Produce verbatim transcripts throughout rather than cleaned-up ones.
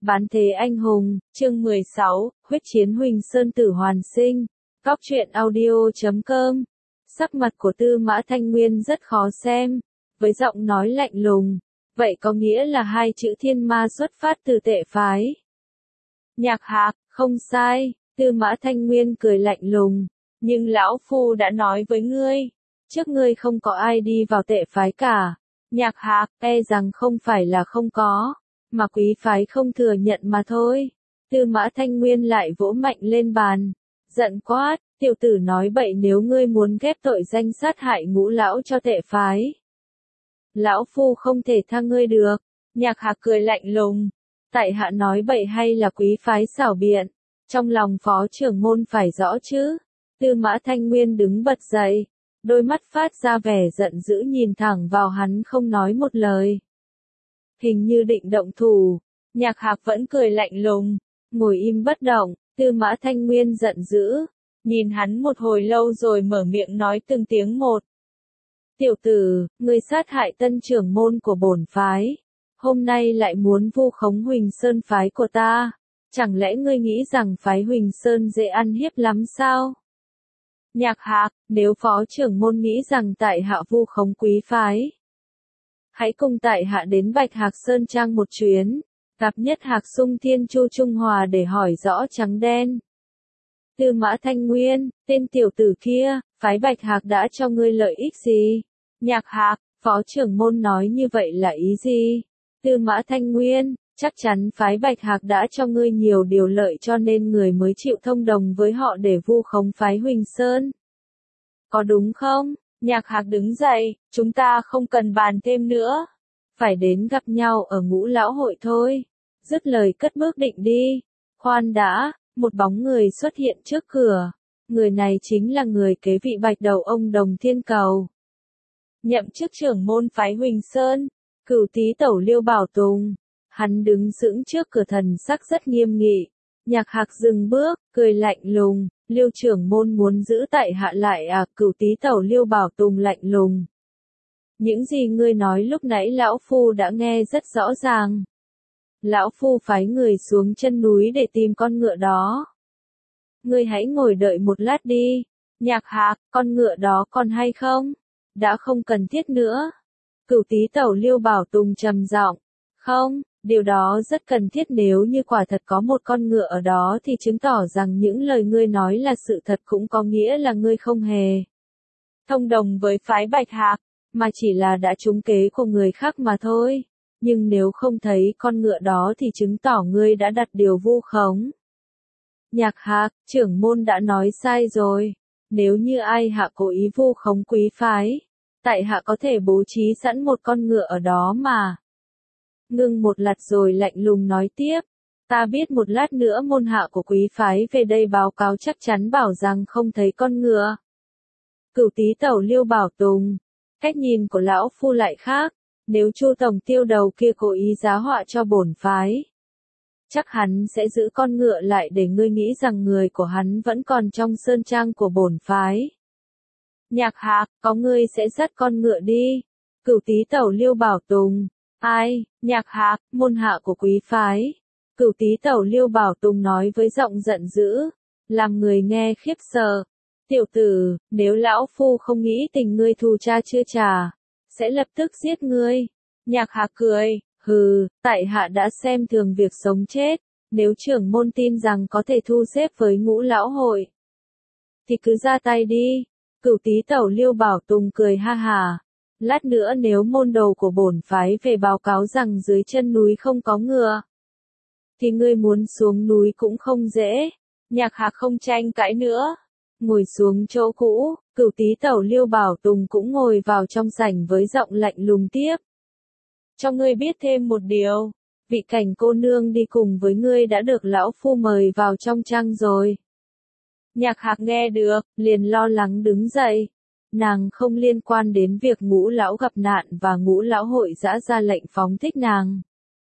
Bán thế anh hùng, chương mười sáu, huyết chiến Huỳnh Sơn tử hoàn sinh. Góc truyện audio chấm com. Sắc mặt của Tư Mã Thanh Nguyên rất khó xem, với giọng nói lạnh lùng. Vậy có nghĩa là hai chữ thiên ma xuất phát từ tệ phái. Nhạc Hạc, không sai, Tư Mã Thanh Nguyên cười lạnh lùng. Nhưng lão phu đã nói với ngươi, trước ngươi không có ai đi vào tệ phái cả. Nhạc Hạc, e rằng không phải là không có, mà quý phái không thừa nhận mà thôi. Tư Mã Thanh Nguyên lại vỗ mạnh lên bàn, giận quát, tiểu tử nói bậy, nếu ngươi muốn ghép tội danh sát hại Ngũ lão cho tệ phái, lão phu không thể tha ngươi được. Nhạc Hạc cười lạnh lùng, tại hạ nói bậy hay là quý phái xảo biện, trong lòng phó trưởng môn phải rõ chứ. Tư Mã Thanh Nguyên đứng bật dậy, đôi mắt phát ra vẻ giận dữ nhìn thẳng vào hắn không nói một lời. Hình như định động thủ, Nhạc Hạc vẫn cười lạnh lùng, ngồi im bất động. Tư Mã Thanh Nguyên giận dữ, nhìn hắn một hồi lâu rồi mở miệng nói từng tiếng một. Tiểu tử, ngươi sát hại tân trưởng môn của bổn phái, hôm nay lại muốn vu khống Huỳnh Sơn phái của ta, chẳng lẽ ngươi nghĩ rằng phái Huỳnh Sơn dễ ăn hiếp lắm sao? Nhạc Hạc, nếu phó trưởng môn nghĩ rằng tại hạ vu khống quý phái, hãy cùng tại hạ đến Bạch Hạc Sơn Trang một chuyến, gặp nhất Hạc Sung Thiên Chu Trung Hòa để hỏi rõ trắng đen. Tư Mã Thanh Nguyên, tên tiểu tử kia, phái Bạch Hạc đã cho ngươi lợi ích gì? Nhạc Hạc, phó trưởng môn nói như vậy là ý gì? Tư Mã Thanh Nguyên, chắc chắn phái Bạch Hạc đã cho ngươi nhiều điều lợi cho nên người mới chịu thông đồng với họ để vu khống phái Huỳnh Sơn. Có đúng không? Nhạc Hạc đứng dậy, chúng ta không cần bàn thêm nữa. Phải đến gặp nhau ở Ngũ lão hội thôi. Dứt lời cất bước định đi. Khoan đã, một bóng người xuất hiện trước cửa. Người này chính là người kế vị Bạch Đầu ông Đồng Thiên Cầu. Nhậm chức trưởng môn phái Huỳnh Sơn, Cửu Tý Tẩu Liêu Bảo Tùng. Hắn đứng sững trước cửa, thần sắc rất nghiêm nghị. Nhạc Hạc dừng bước, cười lạnh lùng, Liêu trưởng môn muốn giữ tại hạ lại à? Cửu Tý Tẩu Liêu Bảo Tùng lạnh lùng. Những gì ngươi nói lúc nãy lão phu đã nghe rất rõ ràng. Lão phu phái người xuống chân núi để tìm con ngựa đó. Ngươi hãy ngồi đợi một lát đi. Nhạc Hạc, con ngựa đó còn hay không? Đã không cần thiết nữa. Cửu Tý Tẩu Liêu Bảo Tùng trầm giọng. Không, điều đó rất cần thiết, nếu như quả thật có một con ngựa ở đó thì chứng tỏ rằng những lời ngươi nói là sự thật, cũng có nghĩa là ngươi không hề thông đồng với phái Bạch Hạc, mà chỉ là đã trúng kế của người khác mà thôi. Nhưng nếu không thấy con ngựa đó thì chứng tỏ ngươi đã đặt điều vu khống. Nhạc Hạc, trưởng môn đã nói sai rồi. Nếu như ai hạ cố ý vu khống quý phái, tại hạ có thể bố trí sẵn một con ngựa ở đó mà. Ngưng một lát rồi lạnh lùng nói tiếp. Ta biết một lát nữa môn hạ của quý phái về đây báo cáo chắc chắn bảo rằng không thấy con ngựa. Cửu Tý Tẩu Liêu Bảo Tùng. Cách nhìn của lão phu lại khác. Nếu Chu tổng tiêu đầu kia cố ý giá họa cho bổn phái, chắc hắn sẽ giữ con ngựa lại để ngươi nghĩ rằng người của hắn vẫn còn trong sơn trang của bổn phái. Nhạc Hạc, có ngươi sẽ dắt con ngựa đi. Cửu Tý Tẩu Liêu Bảo Tùng. Ai? Nhạc Hạc, môn hạ của quý phái. Cửu Tý Tẩu Liêu Bảo Tùng nói với giọng giận dữ, làm người nghe khiếp sợ. Tiểu tử, nếu lão phu không nghĩ tình ngươi thù cha chưa trả, sẽ lập tức giết ngươi. Nhạc Hạc cười, hừ, tại hạ đã xem thường việc sống chết. Nếu trưởng môn tin rằng có thể thu xếp với Ngũ lão hội, thì cứ ra tay đi. Cửu Tý Tẩu Liêu Bảo Tùng cười ha hà. Lát nữa nếu môn đồ của bổn phái về báo cáo rằng dưới chân núi không có ngựa, thì ngươi muốn xuống núi cũng không dễ. Nhạc Hạc không tranh cãi nữa, ngồi xuống chỗ cũ. Cửu Tý Tẩu Liêu Bảo Tùng cũng ngồi vào trong sảnh với giọng lạnh lùng tiếp. Cho ngươi biết thêm một điều, vị Cảnh cô nương đi cùng với ngươi đã được lão phu mời vào trong trang rồi. Nhạc Hạc nghe được, liền lo lắng đứng dậy. Nàng không liên quan đến việc Ngũ lão gặp nạn và Ngũ lão hội dã ra lệnh phóng thích nàng.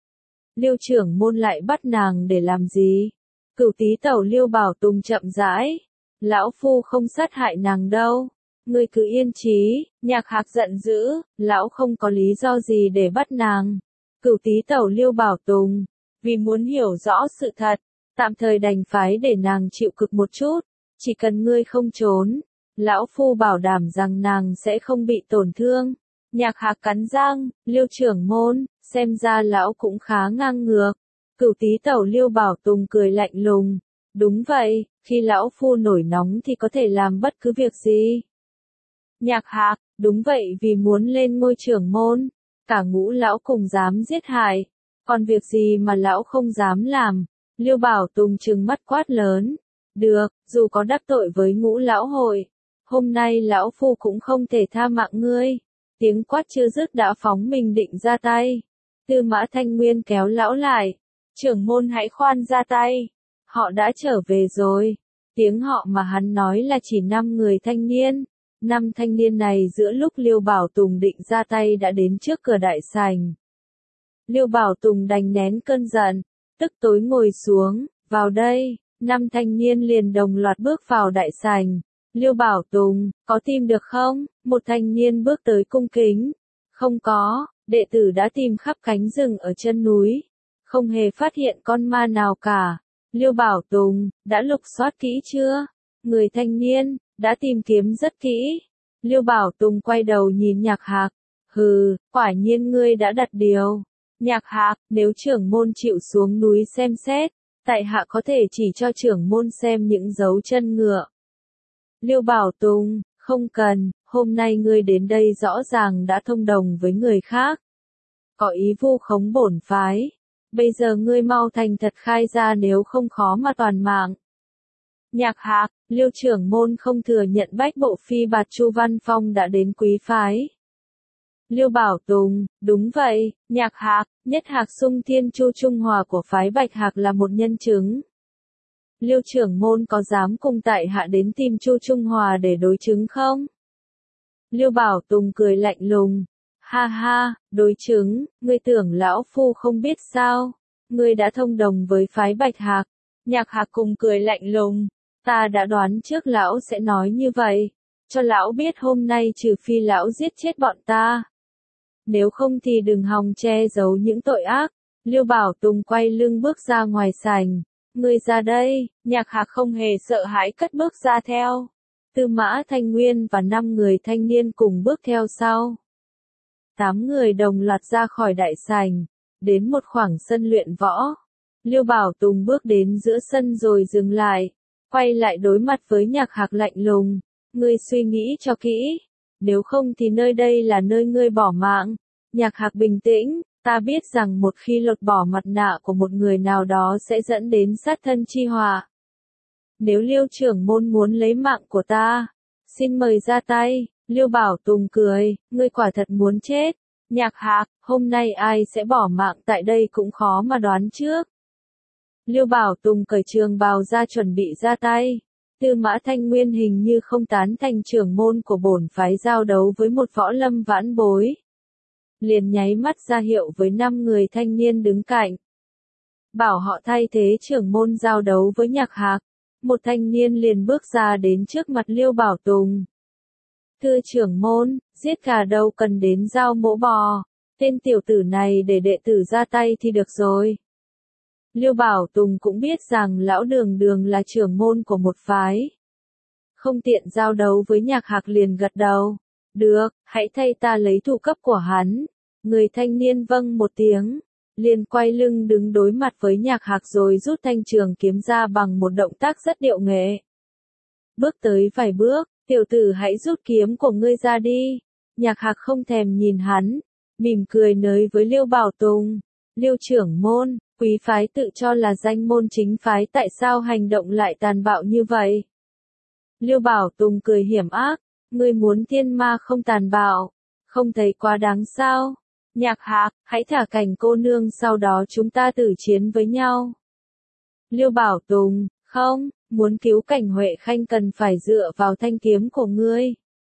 Liêu trưởng môn lại bắt nàng để làm gì? Cửu Tý Tẩu Liêu Bảo Tùng chậm rãi. Lão phu không sát hại nàng đâu. Ngươi cứ yên trí. Nhạc Hạc giận dữ, lão không có lý do gì để bắt nàng. Cửu Tý Tẩu Liêu Bảo Tùng. Vì muốn hiểu rõ sự thật, tạm thời đành phái để nàng chịu cực một chút, chỉ cần ngươi không trốn, lão phu bảo đảm rằng nàng sẽ không bị tổn thương. Nhạc Hạc cắn răng, Liêu trưởng môn, xem ra lão cũng khá ngang ngược. Cửu Tý Tẩu Liêu Bảo Tùng cười lạnh lùng, đúng vậy, khi lão phu nổi nóng thì có thể làm bất cứ việc gì. Nhạc Hạc, đúng vậy, vì muốn lên ngôi trưởng môn, cả Ngũ lão cùng dám giết hại, còn việc gì mà lão không dám làm? Liêu Bảo Tùng trừng mắt quát lớn, được, dù có đắc tội với Ngũ lão hội, hôm nay lão phu cũng không thể tha mạng ngươi. Tiếng quát chưa dứt đã phóng mình định ra tay. Tư Mã Thanh Nguyên kéo lão lại, trưởng môn hãy khoan ra tay, họ đã trở về rồi. Tiếng họ mà hắn nói là chỉ năm người thanh niên. Năm thanh niên này giữa lúc Liêu Bảo Tùng định ra tay đã đến trước cửa đại sảnh. Liêu Bảo Tùng đành nén cơn giận, tức tối ngồi xuống, vào đây, năm thanh niên liền đồng loạt bước vào đại sảnh. Liêu Bảo Tùng, có tìm được không? Một thanh niên bước tới cung kính. Không có, đệ tử đã tìm khắp cánh rừng ở chân núi, không hề phát hiện con ma nào cả. Liêu Bảo Tùng, đã lục soát kỹ chưa? Người thanh niên, đã tìm kiếm rất kỹ. Liêu Bảo Tùng quay đầu nhìn Nhạc Hạc. Hừ, quả nhiên ngươi đã đặt điều. Nhạc Hạc, nếu trưởng môn chịu xuống núi xem xét, tại hạ có thể chỉ cho trưởng môn xem những dấu chân ngựa. Liêu Bảo Tùng, không cần, hôm nay ngươi đến đây rõ ràng đã thông đồng với người khác. Có ý vu khống bổn phái. Bây giờ ngươi mau thành thật khai ra nếu không khó mà toàn mạng. Nhạc Hạc, Liêu trưởng môn không thừa nhận Bách Bộ Phi Bạt Chu Văn Phong đã đến quý phái. Liêu Bảo Tùng, đúng vậy, Nhạc Hạc, Nhất Hạc Xung Thiên Chu Trung Hòa của phái Bạch Hạc là một nhân chứng. Liêu trưởng môn có dám cùng tại hạ đến tìm Chu Trung Hòa để đối chứng không? Liêu Bảo Tùng cười lạnh lùng. Ha ha, đối chứng, ngươi tưởng lão phu không biết sao? Ngươi đã thông đồng với phái Bạch Hạc. Nhạc Hạc cùng cười lạnh lùng. Ta đã đoán trước lão sẽ nói như vậy. Cho lão biết hôm nay trừ phi lão giết chết bọn ta. Nếu không thì đừng hòng che giấu những tội ác. Liêu Bảo Tùng quay lưng bước ra ngoài sảnh. Ngươi ra đây, Nhạc Hạc không hề sợ hãi cất bước ra theo. Tư Mã Thanh Nguyên và năm người thanh niên cùng bước theo sau. Tám người đồng loạt ra khỏi đại sảnh, đến một khoảng sân luyện võ. Liêu Bảo Tùng bước đến giữa sân rồi dừng lại, quay lại đối mặt với Nhạc Hạc lạnh lùng. Ngươi suy nghĩ cho kỹ, nếu không thì nơi đây là nơi ngươi bỏ mạng. Nhạc Hạc bình tĩnh, ta biết rằng một khi lột bỏ mặt nạ của một người nào đó sẽ dẫn đến sát thân chi họa. Nếu Liêu trưởng môn muốn lấy mạng của ta, xin mời ra tay. Liêu Bảo Tùng cười, ngươi quả thật muốn chết. Nhạc Hạc, hôm nay ai sẽ bỏ mạng tại đây cũng khó mà đoán trước. Liêu Bảo Tùng cởi trường bào ra chuẩn bị ra tay. Tư Mã Thanh Nguyên hình như không tán thành trưởng môn của bổn phái giao đấu với một võ lâm vãn bối. Liền nháy mắt ra hiệu với năm người thanh niên đứng cạnh. Bảo họ thay thế trưởng môn giao đấu với Nhạc Hạc. Một thanh niên liền bước ra đến trước mặt Liêu Bảo Tùng. Thưa trưởng môn, giết gà đâu cần đến dao mổ bò. Tên tiểu tử này để đệ tử ra tay thì được rồi. Liêu Bảo Tùng cũng biết rằng lão Đường Đường là trưởng môn của một phái. Không tiện giao đấu với Nhạc Hạc liền gật đầu. Được, hãy thay ta lấy thủ cấp của hắn. Người thanh niên vâng một tiếng. Liền quay lưng đứng đối mặt với Nhạc Hạc rồi rút thanh trường kiếm ra bằng một động tác rất điệu nghệ. Bước tới vài bước, tiểu tử hãy rút kiếm của ngươi ra đi. Nhạc Hạc không thèm nhìn hắn, mỉm cười nới với Liêu Bảo Tùng. Liêu trưởng môn, quý phái tự cho là danh môn chính phái tại sao hành động lại tàn bạo như vậy? Liêu Bảo Tùng cười hiểm ác, ngươi muốn thiên ma không tàn bạo, không thấy quá đáng sao? Nhạc Hạc, hãy thả Cảnh cô nương sau đó chúng ta tử chiến với nhau. Liêu Bảo Tùng, không, muốn cứu Cảnh Huệ Khanh cần phải dựa vào thanh kiếm của ngươi.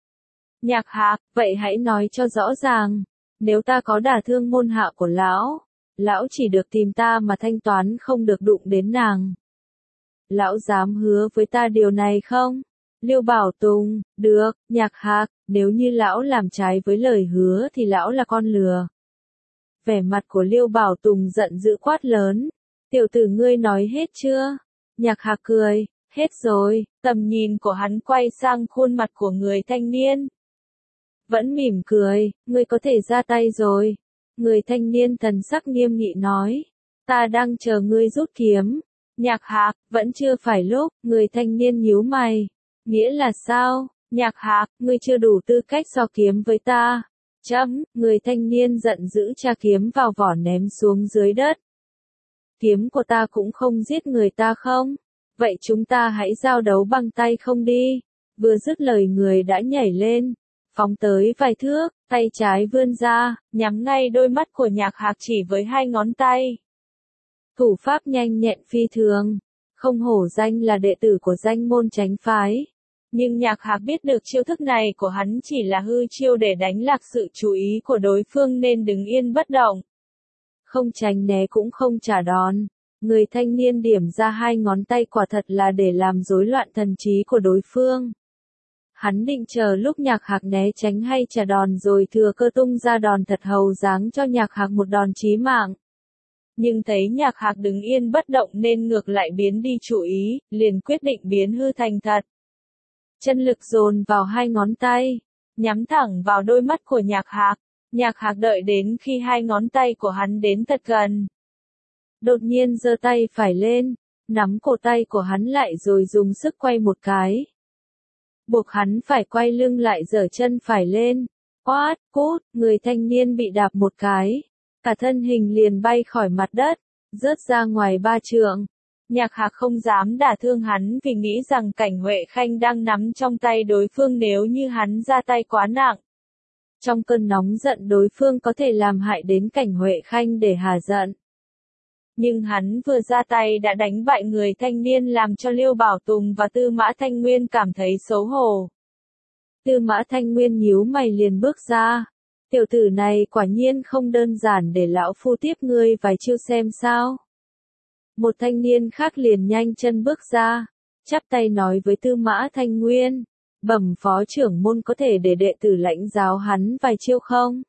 Nhạc Hạc, vậy hãy nói cho rõ ràng, nếu ta có đả thương môn hạ của lão, lão chỉ được tìm ta mà thanh toán không được đụng đến nàng. Lão dám hứa với ta điều này không? Liêu Bảo Tùng, được, Nhạc Hạc, nếu như lão làm trái với lời hứa thì lão là con lừa. Vẻ mặt của Liêu Bảo Tùng giận dữ quát lớn, Tiểu tử ngươi nói hết chưa? Nhạc Hạc cười, hết rồi, tầm nhìn của hắn quay sang khuôn mặt của người thanh niên. Vẫn mỉm cười, ngươi có thể ra tay rồi. Người thanh niên thần sắc nghiêm nghị nói, ta đang chờ ngươi rút kiếm. Nhạc Hạc, vẫn chưa phải lúc, người thanh niên nhíu mày. Nghĩa là sao? Nhạc Hạc, ngươi chưa đủ tư cách so kiếm với ta. Chấm, người thanh niên giận dữ tra kiếm vào vỏ ném xuống dưới đất. Kiếm của ta cũng không giết người ta không? Vậy chúng ta hãy giao đấu bằng tay không đi. Vừa dứt lời người đã nhảy lên, phóng tới vài thước, tay trái vươn ra, nhắm ngay đôi mắt của Nhạc Hạc chỉ với hai ngón tay. Thủ pháp nhanh nhẹn phi thường, không hổ danh là đệ tử của danh môn chánh phái. Nhưng Nhạc Hạc biết được chiêu thức này của hắn chỉ là hư chiêu để đánh lạc sự chú ý của đối phương nên đứng yên bất động. Không tránh né cũng không trả đòn. Người thanh niên điểm ra hai ngón tay quả thật là để làm rối loạn thần trí của đối phương. Hắn định chờ lúc Nhạc Hạc né tránh hay trả đòn rồi thừa cơ tung ra đòn thật hầu dáng cho Nhạc Hạc một đòn chí mạng. Nhưng thấy Nhạc Hạc đứng yên bất động nên ngược lại biến đi chú ý, liền quyết định biến hư thành thật. Chân lực dồn vào hai ngón tay, nhắm thẳng vào đôi mắt của Nhạc Hạc. Nhạc Hạc đợi đến khi hai ngón tay của hắn đến thật gần. Đột nhiên giơ tay phải lên, nắm cổ tay của hắn lại rồi dùng sức quay một cái. Buộc hắn phải quay lưng lại giở chân phải lên. Oát, cút, người thanh niên bị đạp một cái. Cả thân hình liền bay khỏi mặt đất, rớt ra ngoài ba trượng. Nhạc Hạc không dám đả thương hắn vì nghĩ rằng Cảnh Huệ Khanh đang nắm trong tay đối phương nếu như hắn ra tay quá nặng. Trong cơn nóng giận đối phương có thể làm hại đến Cảnh Huệ Khanh để hà giận. Nhưng hắn vừa ra tay đã đánh bại người thanh niên làm cho Liêu Bảo Tùng và Tư Mã Thanh Nguyên cảm thấy xấu hổ. Tư Mã Thanh Nguyên nhíu mày liền bước ra. Tiểu tử này quả nhiên không đơn giản để lão phu tiếp ngươi vài chiêu xem sao. Một thanh niên khác liền nhanh chân bước ra, chắp tay nói với Tư Mã Thanh Nguyên, bẩm phó trưởng môn có thể để đệ tử lãnh giáo hắn vài chiêu không?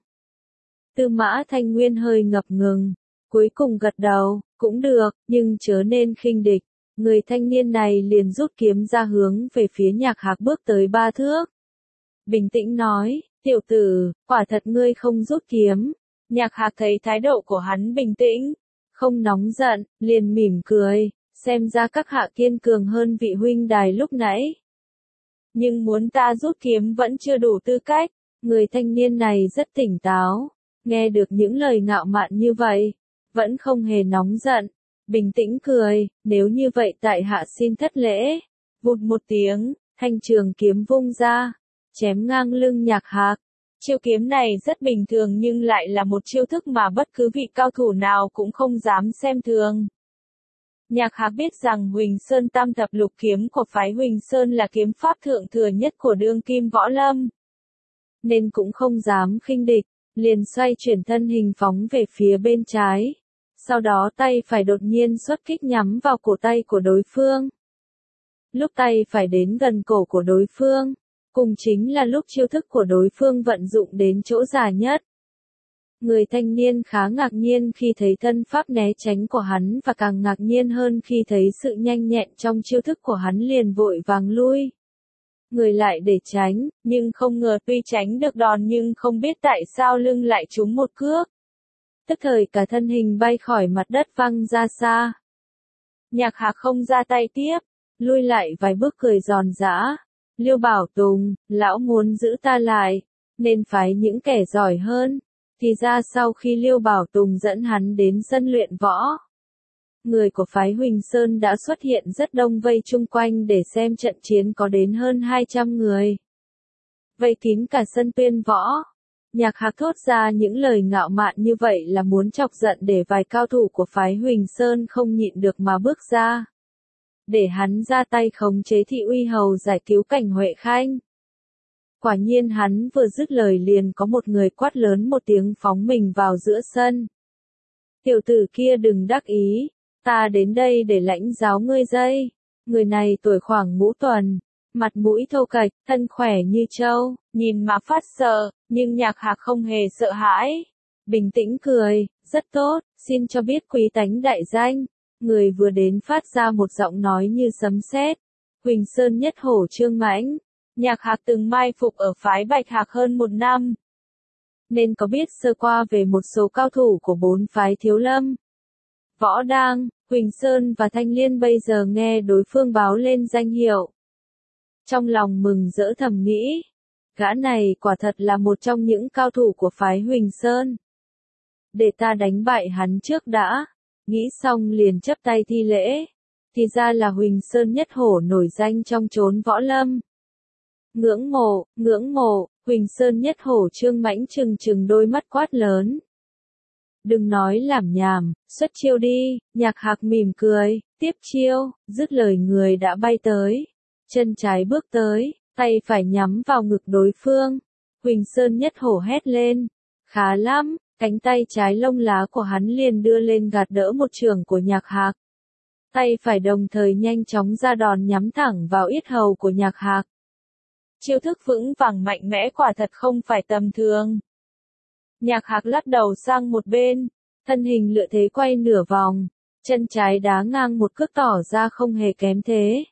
Tư Mã Thanh Nguyên hơi ngập ngừng, cuối cùng gật đầu, cũng được, nhưng chớ nên khinh địch. Người thanh niên này liền rút kiếm ra hướng về phía Nhạc Hạc bước tới ba thước. Bình tĩnh nói, tiểu tử, quả thật ngươi không rút kiếm. Nhạc Hạc thấy thái độ của hắn bình tĩnh, không nóng giận, liền mỉm cười, xem ra các hạ kiên cường hơn vị huynh đài lúc nãy. Nhưng muốn ta rút kiếm vẫn chưa đủ tư cách. Người thanh niên này rất tỉnh táo, nghe được những lời ngạo mạn như vậy, vẫn không hề nóng giận, bình tĩnh cười, nếu như vậy tại hạ xin thất lễ. Vụt một tiếng, thanh trường kiếm vung ra, chém ngang lưng Nhạc Hạc. Chiêu kiếm này rất bình thường nhưng lại là một chiêu thức mà bất cứ vị cao thủ nào cũng không dám xem thường. Nhạc Hạc biết rằng Huỳnh Sơn Tam Thập Lục kiếm của phái Huỳnh Sơn là kiếm pháp thượng thừa nhất của đương kim võ lâm, nên cũng không dám khinh địch, liền xoay chuyển thân hình phóng về phía bên trái. Sau đó tay phải đột nhiên xuất kích nhắm vào cổ tay của đối phương. Lúc tay phải đến gần cổ của đối phương, cùng chính là lúc chiêu thức của đối phương vận dụng đến chỗ già nhất. Người thanh niên khá ngạc nhiên khi thấy thân pháp né tránh của hắn và càng ngạc nhiên hơn khi thấy sự nhanh nhẹn trong chiêu thức của hắn liền vội vàng lui. Người lại để tránh, nhưng không ngờ tuy tránh được đòn nhưng không biết tại sao lưng lại trúng một cước. Tức thời cả thân hình bay khỏi mặt đất văng ra xa. Nhạc Hạc không ra tay tiếp, lui lại vài bước cười giòn giã. Liêu Bảo Tùng, lão muốn giữ ta lại, nên phái những kẻ giỏi hơn. Thì ra sau khi Liêu Bảo Tùng dẫn hắn đến sân luyện võ, người của phái Huỳnh Sơn đã xuất hiện rất đông vây chung quanh để xem trận chiến có đến hơn hai trăm người. Vây kín cả sân tuyên võ. Nhạc Hạc thốt ra những lời ngạo mạn như vậy là muốn chọc giận để vài cao thủ của phái Huỳnh Sơn không nhịn được mà bước ra. Để hắn ra tay khống chế Thị Uy Hầu giải cứu Cảnh Huệ Khanh. Quả nhiên hắn vừa dứt lời liền có một người quát lớn một tiếng phóng mình vào giữa sân. Tiểu tử kia đừng đắc ý, ta đến đây để lãnh giáo ngươi dây. Người này tuổi khoảng ngũ tuần, mặt mũi thô kệch, thân khỏe như trâu, nhìn mà phát sợ, nhưng Nhạc Hạc không hề sợ hãi. Bình tĩnh cười, rất tốt, xin cho biết quý tánh đại danh. người vừa đến phát ra một giọng nói như sấm sét. Huỳnh Sơn Nhất Hổ Trương Mãnh. Nhạc Hạc từng mai phục ở phái Bạch Hạc hơn một năm, nên có biết sơ qua về một số cao thủ của bốn phái Thiếu Lâm. Võ Đang, Huỳnh Sơn và Thanh Liên bây giờ nghe đối phương báo lên danh hiệu. Trong lòng mừng rỡ thầm nghĩ, gã này quả thật là một trong những cao thủ của phái Huỳnh Sơn. Để ta đánh bại hắn trước đã, nghĩ xong liền chắp tay thi lễ, thì ra là Huỳnh Sơn Nhất Hổ nổi danh trong chốn võ lâm. Ngưỡng mộ, ngưỡng mộ, Huỳnh Sơn Nhất Hổ Trương Mãnh trừng trừng đôi mắt quát lớn. Đừng nói làm nhảm, xuất chiêu đi, Nhạc Hạc mỉm cười, tiếp chiêu, dứt lời người đã bay tới. Chân trái bước tới, tay phải nhắm vào ngực đối phương. Huỳnh Sơn Nhất Hổ hét lên. Khá lắm, cánh tay trái lông lá của hắn liền đưa lên gạt đỡ một chưởng của Nhạc Hạc. Tay phải đồng thời nhanh chóng ra đòn nhắm thẳng vào yết hầu của Nhạc Hạc. Chiêu thức vững vàng mạnh mẽ quả thật không phải tầm thường. Nhạc Hạc lắc đầu sang một bên, thân hình lựa thế quay nửa vòng, chân trái đá ngang một cước tỏ ra không hề kém thế.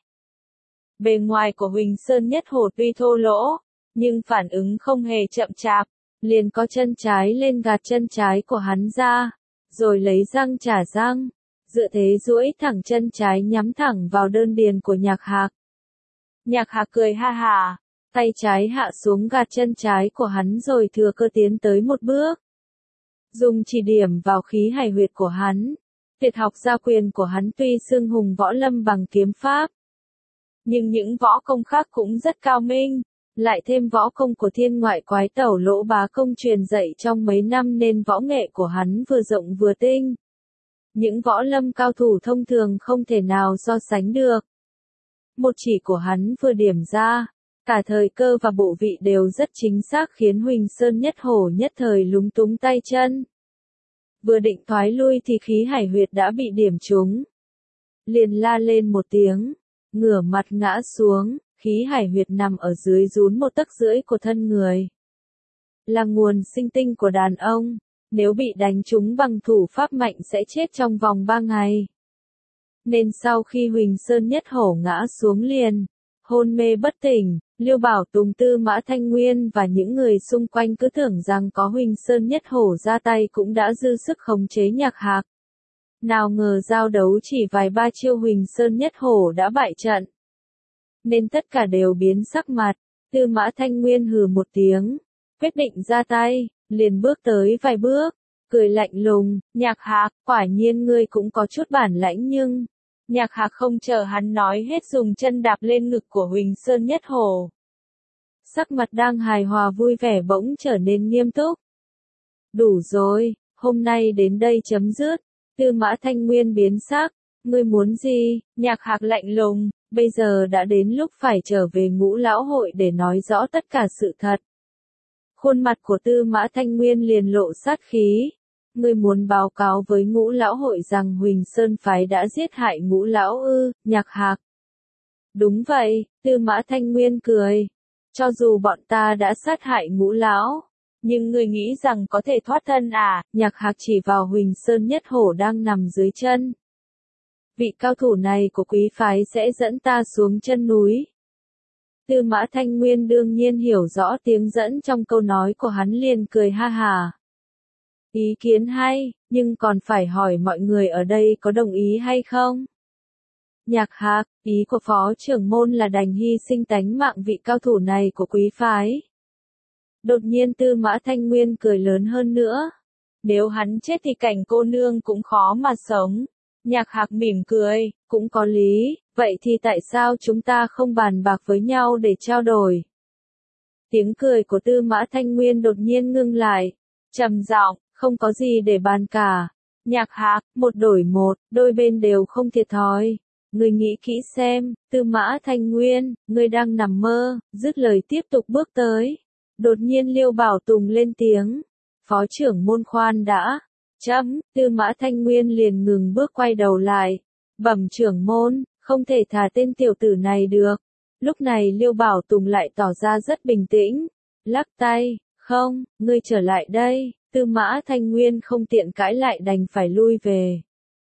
Bề ngoài của Huỳnh Sơn Nhất Hổ tuy thô lỗ, nhưng phản ứng không hề chậm chạp, liền có chân trái lên gạt chân trái của hắn ra, rồi lấy răng trả răng, dựa thế duỗi thẳng chân trái nhắm thẳng vào đơn điền của Nhạc Hạc. Nhạc Hạc cười ha hả, tay trái hạ xuống gạt chân trái của hắn rồi thừa cơ tiến tới một bước. Dùng chỉ điểm vào khí hải huyệt của hắn. Tuyệt học gia quyền của hắn tuy xưng hùng võ lâm bằng kiếm pháp, nhưng những võ công khác cũng rất cao minh, lại thêm võ công của thiên ngoại quái tẩu Lỗ Bá Công truyền dạy trong mấy năm nên võ nghệ của hắn vừa rộng vừa tinh. Những võ lâm cao thủ thông thường không thể nào so sánh được. Một chỉ của hắn vừa điểm ra, cả thời cơ và bộ vị đều rất chính xác khiến Huỳnh Sơn Nhất Hổ nhất thời lúng túng tay chân. Vừa định thoái lui thì khí hải huyệt đã bị điểm trúng. Liền la lên một tiếng, ngửa mặt ngã xuống, khí hải huyệt nằm ở dưới rún một tấc rưỡi của thân người. Là nguồn sinh tinh của đàn ông, nếu bị đánh trúng bằng thủ pháp mạnh sẽ chết trong vòng ba ngày. Nên sau khi Huỳnh Sơn Nhất Hổ ngã xuống liền, hôn mê bất tỉnh, Liêu Bảo Tùng Tư Mã Thanh Nguyên và những người xung quanh cứ tưởng rằng có Huỳnh Sơn Nhất Hổ ra tay cũng đã dư sức khống chế Nhạc Hạc. Nào ngờ giao đấu chỉ vài ba chiêu Huỳnh Sơn Nhất Hổ đã bại trận. Nên tất cả đều biến sắc mặt, Tư Mã Thanh Nguyên hừ một tiếng, quyết định ra tay, liền bước tới vài bước, cười lạnh lùng, Nhạc Hạc, quả nhiên ngươi cũng có chút bản lãnh nhưng... Nhạc Hạc không chờ hắn nói hết dùng chân đạp lên ngực của Huỳnh Sơn Nhất Hổ. Sắc mặt đang hài hòa vui vẻ bỗng trở nên nghiêm túc. Đủ rồi, hôm nay đến đây chấm dứt. Tư Mã Thanh Nguyên biến sắc, ngươi muốn gì? Nhạc Hạc lạnh lùng, bây giờ đã đến lúc phải trở về Ngũ Lão Hội để nói rõ tất cả sự thật. Khuôn mặt của Tư Mã Thanh Nguyên liền lộ sát khí. Ngươi muốn báo cáo với Ngũ Lão Hội rằng Huỳnh Sơn phái đã giết hại Ngũ Lão ư? Nhạc Hạc. Đúng vậy, Tư Mã Thanh Nguyên cười. Cho dù bọn ta đã sát hại Ngũ Lão, nhưng ngươi nghĩ rằng có thể thoát thân à? Nhạc Hạc chỉ vào Huỳnh Sơn Nhất Hổ đang nằm dưới chân. Vị cao thủ này của quý phái sẽ dẫn ta xuống chân núi. Tư Mã Thanh Nguyên đương nhiên hiểu rõ tiếng dẫn trong câu nói của hắn liền cười ha hà. Ý kiến hay, nhưng còn phải hỏi mọi người ở đây có đồng ý hay không? Nhạc Hạc, ý của phó trưởng môn là đành hy sinh tánh mạng vị cao thủ này của quý phái. Đột nhiên Tư Mã Thanh Nguyên cười lớn hơn nữa. Nếu hắn chết thì cảnh cô nương cũng khó mà sống. Nhạc Hạc mỉm cười, cũng có lý, vậy thì tại sao chúng ta không bàn bạc với nhau để trao đổi? Tiếng cười của Tư Mã Thanh Nguyên đột nhiên ngưng lại, trầm giọng, không có gì để bàn cả. Nhạc Hạc, một đổi một, đôi bên đều không thiệt thòi. Ngươi nghĩ kỹ xem, Tư Mã Thanh Nguyên, ngươi đang nằm mơ, dứt lời tiếp tục bước tới. Đột nhiên Liêu Bảo Tùng lên tiếng, phó trưởng môn khoan đã. Chấm, Tư Mã Thanh Nguyên liền ngừng bước quay đầu lại. Bẩm trưởng môn, không thể thả tên tiểu tử này được. Lúc này Liêu Bảo Tùng lại tỏ ra rất bình tĩnh. Lắc tay, không, ngươi trở lại đây. Tư Mã Thanh Nguyên không tiện cãi lại đành phải lui về.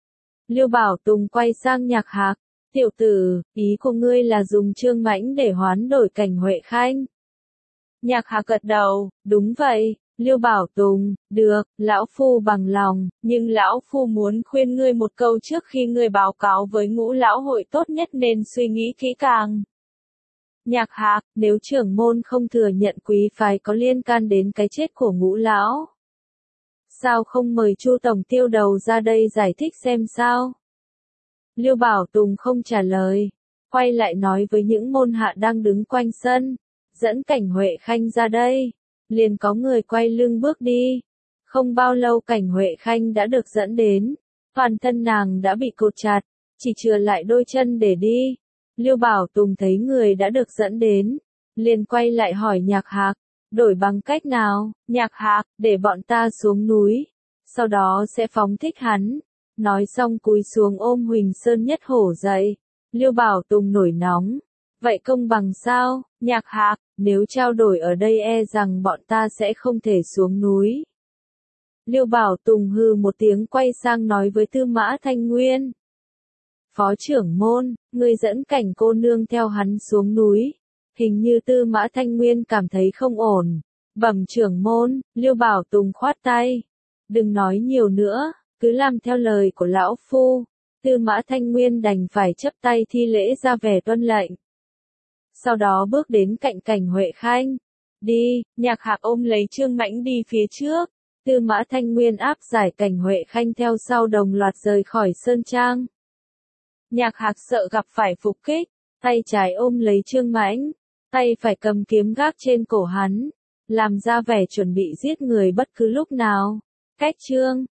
Liêu Bảo Tùng quay sang Nhạc Hạc, tiểu tử, ý của ngươi là dùng Trương Mãnh để hoán đổi Cảnh Huệ Khanh. Nhạc Hạc gật đầu, đúng vậy. Liêu Bảo Tùng, được, lão phu bằng lòng, nhưng lão phu muốn khuyên ngươi một câu trước khi ngươi báo cáo với Ngũ lão hội tốt nhất nên suy nghĩ kỹ càng. Nhạc Hạc, nếu trưởng môn không thừa nhận quý phái có liên can đến cái chết của Ngũ lão, sao không mời Chu tổng tiêu đầu ra đây giải thích xem sao? Liêu Bảo Tùng không trả lời, quay lại nói với những môn hạ đang đứng quanh sân, dẫn Cảnh Huệ Khanh ra đây. Liền có người quay lưng bước đi. Không bao lâu Cảnh Huệ Khanh đã được dẫn đến. Toàn thân nàng đã bị cột chặt, chỉ chừa lại đôi chân để đi. Liêu Bảo Tùng thấy người đã được dẫn đến, liền quay lại hỏi Nhạc Hạc, đổi bằng cách nào? Nhạc Hạc, để bọn ta xuống núi, sau đó sẽ phóng thích hắn. Nói xong cúi xuống ôm Huỳnh Sơn Nhất Hổ dậy. Liêu Bảo Tùng nổi nóng. Vậy công bằng sao? Nhạc Hạc, nếu trao đổi ở đây e rằng bọn ta sẽ không thể xuống núi. Liêu Bảo Tùng hừ một tiếng quay sang nói với Tư Mã Thanh Nguyên. Phó trưởng môn, người dẫn Cảnh cô nương theo hắn xuống núi. Hình như Tư Mã Thanh Nguyên cảm thấy không ổn. Bẩm trưởng môn, Liêu Bảo Tùng khoát tay. Đừng nói nhiều nữa, cứ làm theo lời của lão phu. Tư Mã Thanh Nguyên đành phải chấp tay thi lễ ra vẻ tuân lệnh. Sau đó bước đến cạnh Cảnh Huệ Khanh. Đi, Nhạc Hạc ôm lấy Trương Mãnh đi phía trước. Tư Mã Thanh Nguyên áp giải Cảnh Huệ Khanh theo sau đồng loạt rời khỏi sơn trang. Nhạc Hạc sợ gặp phải phục kích, tay trái ôm lấy Trương Mãnh, tay phải cầm kiếm gác trên cổ hắn, làm ra vẻ chuẩn bị giết người bất cứ lúc nào. Cách chương